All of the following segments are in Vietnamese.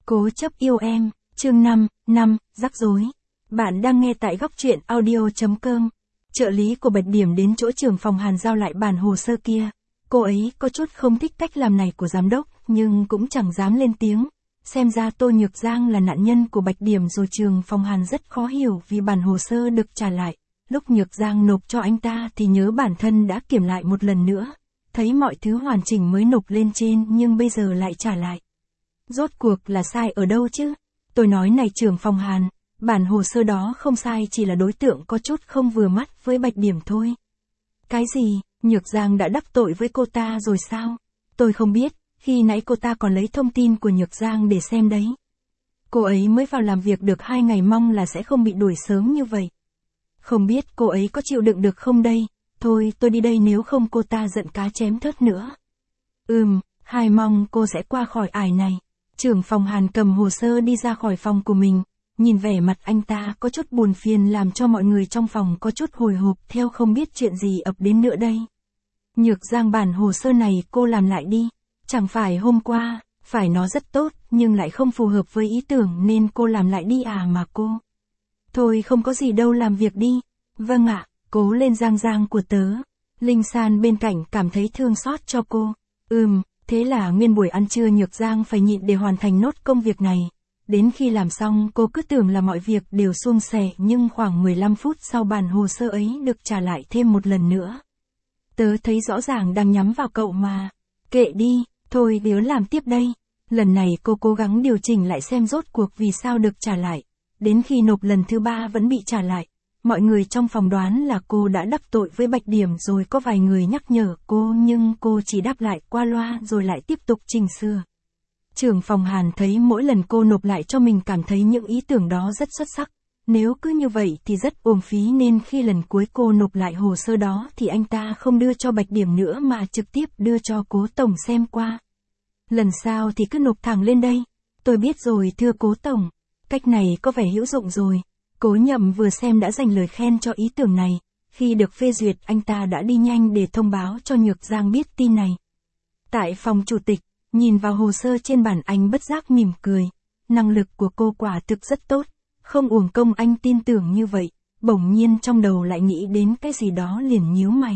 Cố chấp yêu em, chương 5, rắc rối. Bạn đang nghe tại góc truyện audio.com. Trợ lý của Bạch Điểm đến chỗ trưởng phòng Hàn giao lại bản hồ sơ kia. Cô ấy có chút không thích cách làm này của giám đốc, nhưng cũng chẳng dám lên tiếng. Xem ra Tô Nhược Giang là nạn nhân của Bạch Điểm rồi. Trưởng phòng Hàn rất khó hiểu vì bản hồ sơ được trả lại. Lúc Nhược Giang nộp cho anh ta thì nhớ bản thân đã kiểm lại một lần nữa. Thấy mọi thứ hoàn chỉnh mới nộp lên trên nhưng bây giờ lại trả lại. Rốt cuộc là sai ở đâu chứ? Tôi nói này trưởng phòng Hàn, bản hồ sơ đó không sai, chỉ là đối tượng có chút không vừa mắt với Bạch Điểm thôi. Cái gì, Nhược Giang đã đắc tội với cô ta rồi sao? Tôi không biết, khi nãy cô ta còn lấy thông tin của Nhược Giang để xem đấy. Cô ấy mới vào làm việc được 2 ngày, mong là sẽ không bị đuổi sớm như vậy. Không biết cô ấy có chịu đựng được không đây? Thôi tôi đi đây, nếu không cô ta giận cá chém thớt nữa. Hai mong cô sẽ qua khỏi ải này. Trưởng phòng Hàn cầm hồ sơ đi ra khỏi phòng của mình, nhìn vẻ mặt anh ta có chút buồn phiền làm cho mọi người trong phòng có chút hồi hộp theo không biết chuyện gì ập đến nữa đây. Nhược Giang, bản hồ sơ này cô làm lại đi, chẳng phải hôm qua, phải nó rất tốt nhưng lại không phù hợp với ý tưởng nên cô làm lại đi à mà cô. Thôi không có gì đâu, làm việc đi. Vâng ạ, cố lên Giang Giang của tớ. Linh San bên cạnh cảm thấy thương xót cho cô. Thế là nguyên buổi ăn trưa Nhược Giang phải nhịn để hoàn thành nốt công việc này. Đến khi làm xong cô cứ tưởng là mọi việc đều suôn sẻ, nhưng khoảng 15 phút sau bản hồ sơ ấy được trả lại thêm một lần nữa. Tớ thấy rõ ràng đang nhắm vào cậu mà. Kệ đi, thôi đứa làm tiếp đây. Lần này cô cố gắng điều chỉnh lại xem rốt cuộc vì sao được trả lại. Đến khi nộp lần thứ 3 vẫn bị trả lại. Mọi người trong phòng đoán là cô đã đắc tội với Bạch Điểm rồi, có vài người nhắc nhở cô nhưng cô chỉ đáp lại qua loa rồi lại tiếp tục chỉnh sửa. Trưởng phòng Hàn thấy mỗi lần cô nộp lại cho mình cảm thấy những ý tưởng đó rất xuất sắc. Nếu cứ như vậy thì rất uổng phí, nên khi lần cuối cô nộp lại hồ sơ đó thì anh ta không đưa cho Bạch Điểm nữa mà trực tiếp đưa cho Cố Tổng xem qua. Lần sau thì cứ nộp thẳng lên đây. Tôi biết rồi thưa Cố Tổng. Cách này có vẻ hữu dụng rồi. Cố Nhậm vừa xem đã dành lời khen cho ý tưởng này. Khi được phê duyệt anh ta đã đi nhanh để thông báo cho Nhược Giang biết tin này. Tại phòng chủ tịch, nhìn vào hồ sơ trên bàn anh bất giác mỉm cười. Năng lực của cô quả thực rất tốt. Không uổng công anh tin tưởng như vậy. Bỗng nhiên trong đầu lại nghĩ đến cái gì đó liền nhíu mày.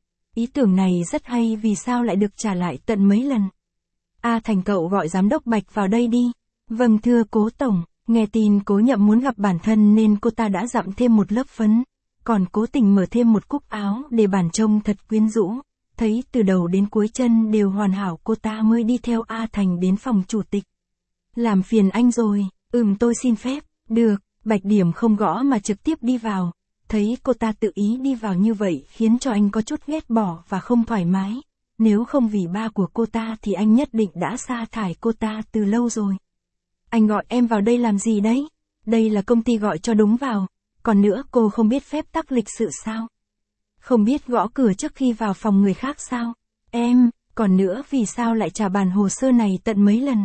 Ý tưởng này rất hay, vì sao lại được trả lại tận mấy lần? Thành, cậu gọi giám đốc Bạch vào đây đi. Vâng thưa Cố Tổng. Nghe tin Cố Nhậm muốn gặp bản thân nên cô ta đã dặm thêm một lớp phấn, còn cố tình mở thêm một cúc áo để bản trông thật quyến rũ. Thấy từ đầu đến cuối chân đều hoàn hảo cô ta mới đi theo A Thành đến phòng chủ tịch. Làm phiền anh rồi, tôi xin phép. Được, Bạch Điểm không gõ mà trực tiếp đi vào. Thấy cô ta tự ý đi vào như vậy khiến cho anh có chút ghét bỏ và không thoải mái. Nếu không vì ba của cô ta thì anh nhất định đã sa thải cô ta từ lâu rồi. Anh gọi em vào đây làm gì đấy? Đây là công ty gọi cho đúng vào. Còn nữa, cô không biết phép tắc lịch sự sao? Không biết gõ cửa trước khi vào phòng người khác sao? Còn nữa, vì sao lại trả bản hồ sơ này tận mấy lần?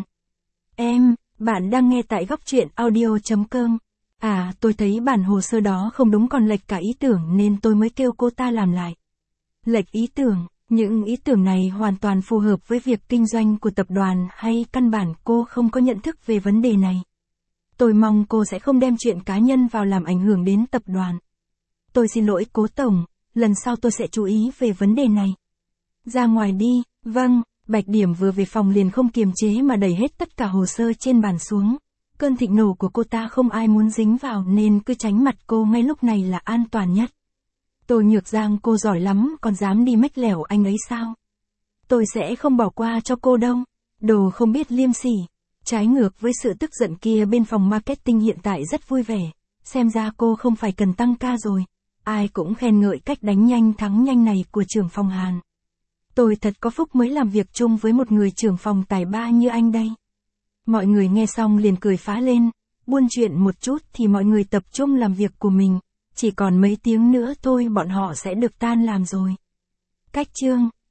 Bạn đang nghe tại góc truyện audio.com. Tôi thấy bản hồ sơ đó không đúng, còn lệch cả ý tưởng nên tôi mới kêu cô ta làm lại. Lệch ý tưởng? Những ý tưởng này hoàn toàn phù hợp với việc kinh doanh của tập đoàn, hay căn bản cô không có nhận thức về vấn đề này? Tôi mong cô sẽ không đem chuyện cá nhân vào làm ảnh hưởng đến tập đoàn. Tôi xin lỗi Cố Tổng, lần sau tôi sẽ chú ý về vấn đề này. Ra ngoài đi. Vâng. Bạch Điểm vừa về phòng liền không kiềm chế mà đẩy hết tất cả hồ sơ trên bàn xuống. Cơn thịnh nổ của cô ta không ai muốn dính vào nên cứ tránh mặt cô ngay lúc này là an toàn nhất. Tô Nhược Giang, cô giỏi lắm, còn dám đi mách lẻo anh ấy sao? Tôi sẽ không bỏ qua cho cô đâu. Đồ không biết liêm sỉ. Trái ngược với sự tức giận kia, bên phòng marketing hiện tại rất vui vẻ. Xem ra cô không phải cần tăng ca rồi. Ai cũng khen ngợi cách đánh nhanh thắng nhanh này của trưởng phòng Hàn. Tôi thật có phúc mới làm việc chung với một người trưởng phòng tài ba như anh đây. Mọi người nghe xong liền cười phá lên. Buôn chuyện một chút thì mọi người tập trung làm việc của mình. Chỉ còn mấy tiếng nữa thôi bọn họ sẽ được tan làm rồi. Cách chương